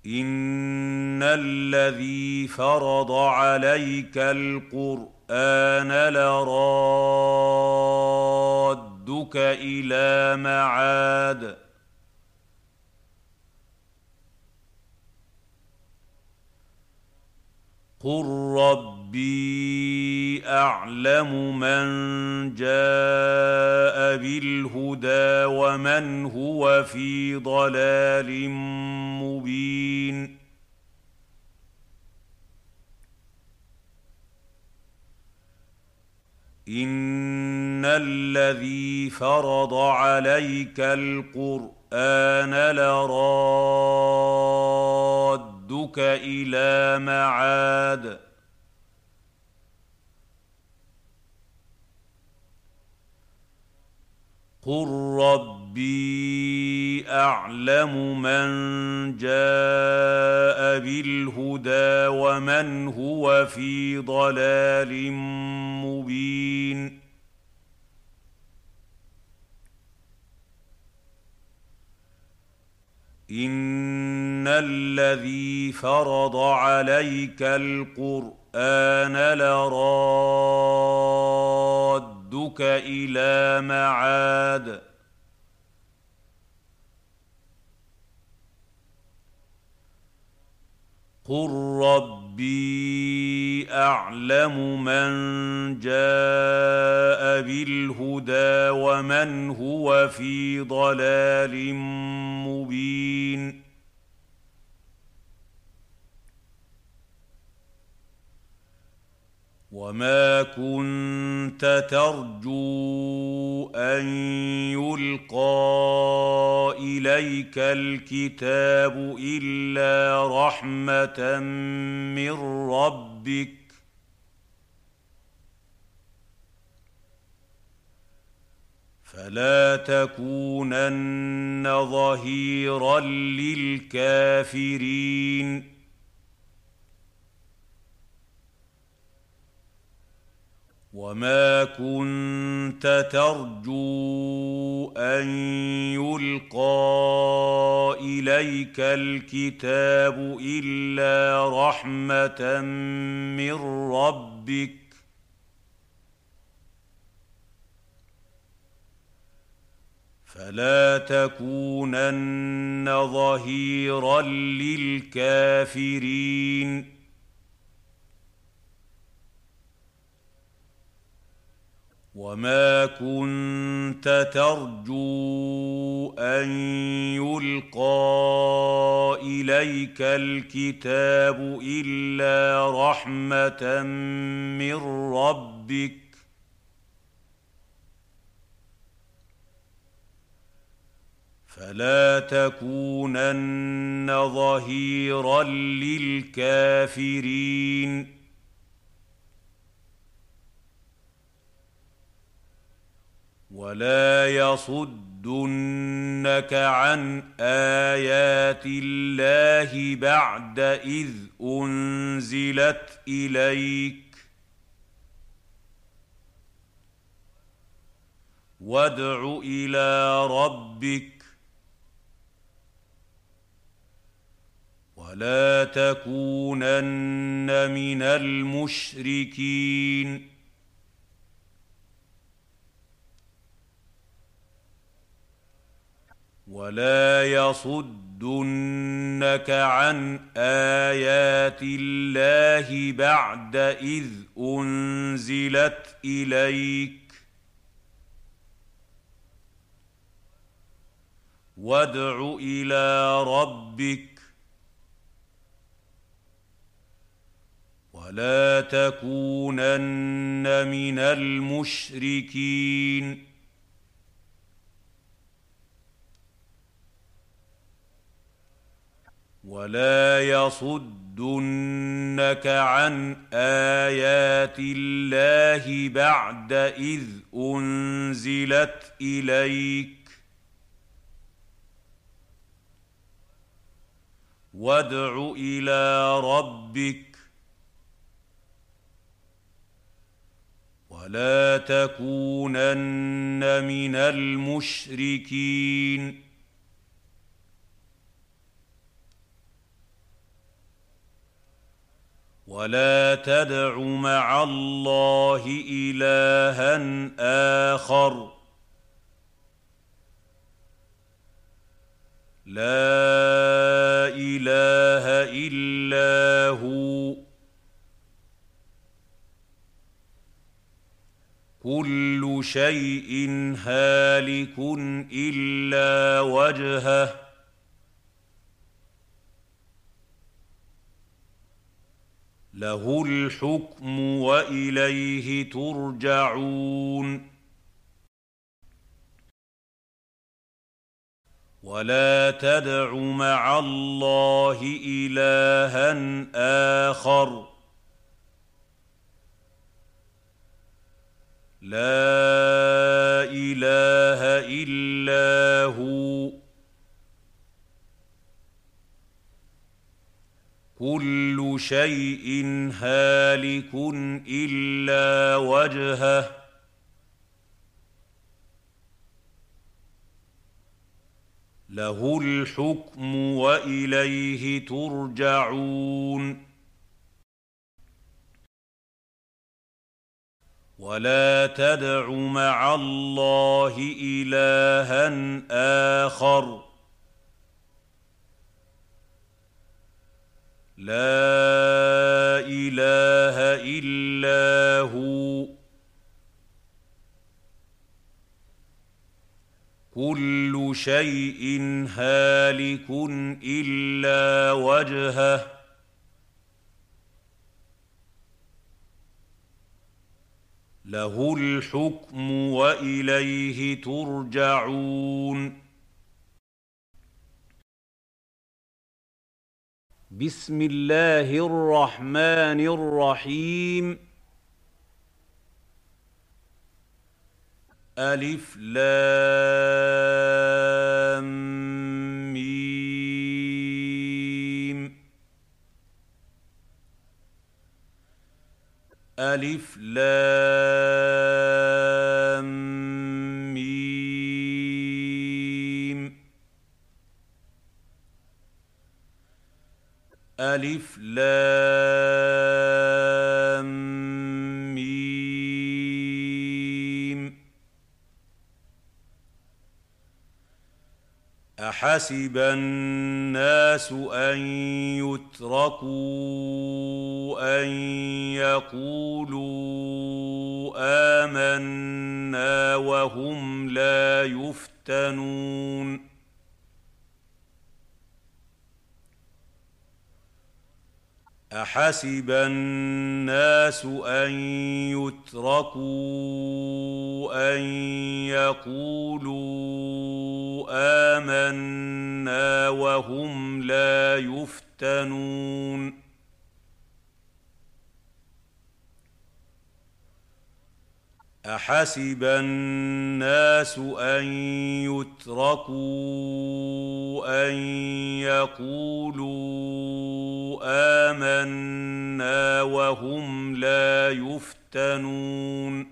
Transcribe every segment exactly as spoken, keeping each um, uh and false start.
إن الذي فرض عليك القرآن لرادك إلى معاد قل ربي أعلم من جاء بالهدى ومن هو في ضلال مبين إن الذي فرض عليك القرآن لرادك إلى معاد قل ربي أعلم من جاء بالهدى ومن هو في ضلال مبين إن الذي فرض عليك القرآن لرادك إلى معاد قل ربي أعلم من جاء بالهدى ومن هو في ضلال مبين وما كنت ترجو أن يلقى إليك الكتاب إلا رحمة من ربك فلا تكونن ظهيرا للكافرين وما كنت ترجو أن يلقى إليك الكتاب إلا رحمة من ربك فلا تكونن ظهيرا للكافرين وما كنت ترجو أن يلقى إليك الكتاب إلا رحمة من ربك فلا تكونن ظهيرا للكافرين ولا يصدنك عن آيات الله بعد إذ أنزلت إليك وادع إلى ربك ولا تكونن من المشركين ولا يصدنك عن آيات الله بعد إذ أنزلت إليك وادع إلى ربك ولا تكونن من المشركين ولا يصدنك عن آيات الله بعد إذ أنزلت إليك وادع إلى ربك ولا تكونن من المشركين ولا تدع مع الله إلها آخر لا إله إلا هو كل شيء هالك إلا وجهه له الحكم وإليه ترجعون ولا تدع مع الله إلها آخر لا إله إلا هو كل شيء هالك إلا وجهه له الحكم وإليه ترجعون ولا تدع مع الله إلها آخر لا إله إلا هو كل شيء هالك إلا وجهه له الحكم وإليه ترجعون بسم الله الرحمن الرحيم ألف لام ميم ألف لام ميم ألف لام ميم أحسب الناس أن يتركوا أن يقولوا آمنا وهم لا يفتنون أحسب الناس أن يتركوا أن يقولوا آمنا وهم لا يفتنون أحسب الناس أن يتركوا أن يقولوا آمنا وهم لا يفتنون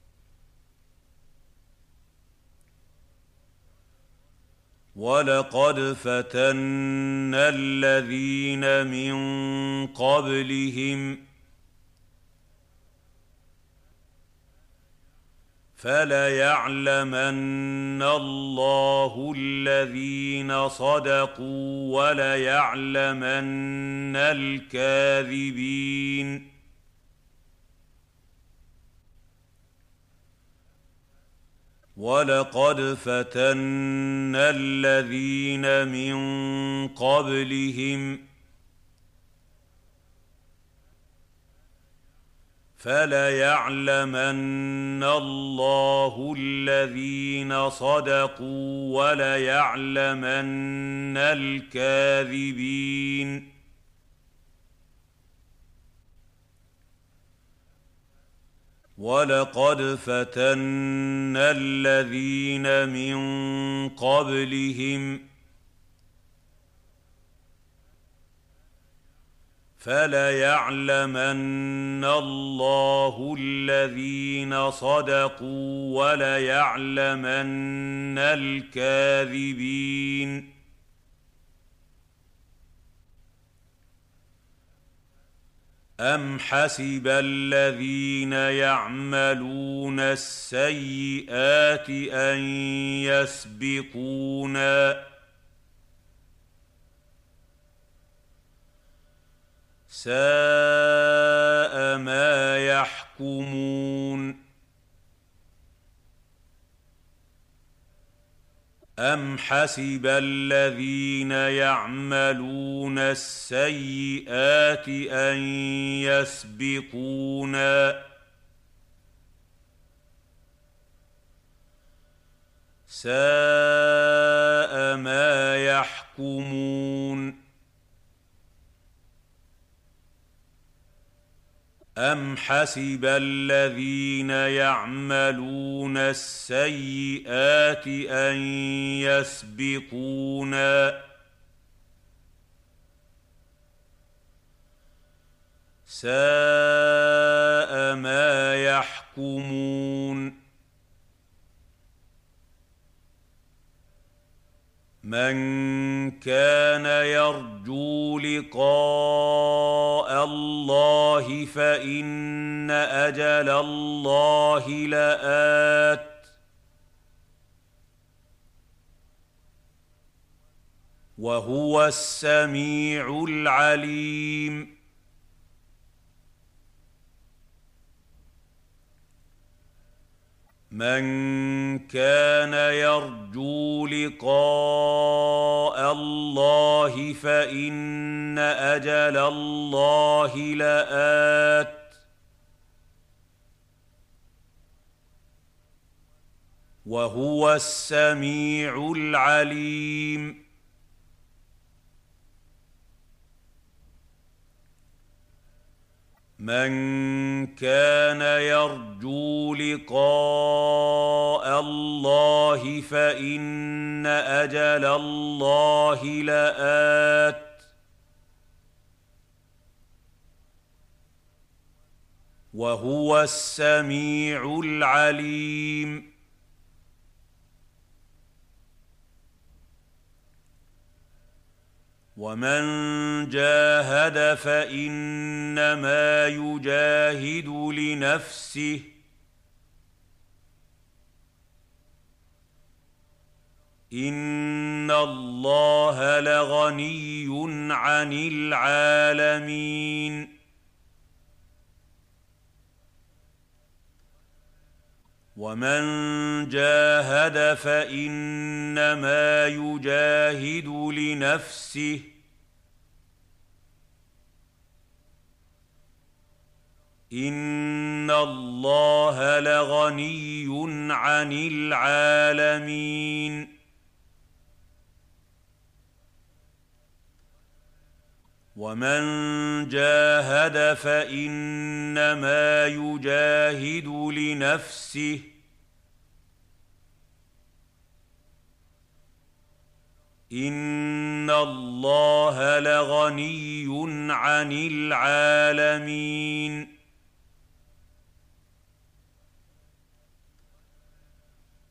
ولقد فتنا الذين من قبلهم فليعلمن الله الذين صدقوا وليعلمن الكاذبين ولقد فتنا الذين من قبلهم فليعلمن الله الذين صدقوا وليعلمن الكاذبين ولقد فتنا الذين من قبلهم فليعلمن الله الذين صدقوا وليعلمن الكاذبين أم حسب الذين يعملون السيئات أن يسبقونا ساء ما يحكمون أم حسب الذين يعملون السيئات أن يسبقونا ساء ما يحكمون أم حسب الذين يعملون السيئات أن يسبقونا ساء ما يحكمون من كان يرجو لقاء الله فإن أجل الله لآت وهو السميع العليم من كان يرجو لقاء الله فإن أجل الله لآت وهو السميع العليم من كان يرجو لقاء الله فإن أجل الله لآت وهو السميع العليم ومن جاهد فإنما يجاهد لنفسه إن الله لغني عن العالمين ومن جاهد فإنما يجاهد لنفسه إن الله لغني عن العالمين ومن جاهد فإنما يجاهد لنفسه إن الله لغني عن العالمين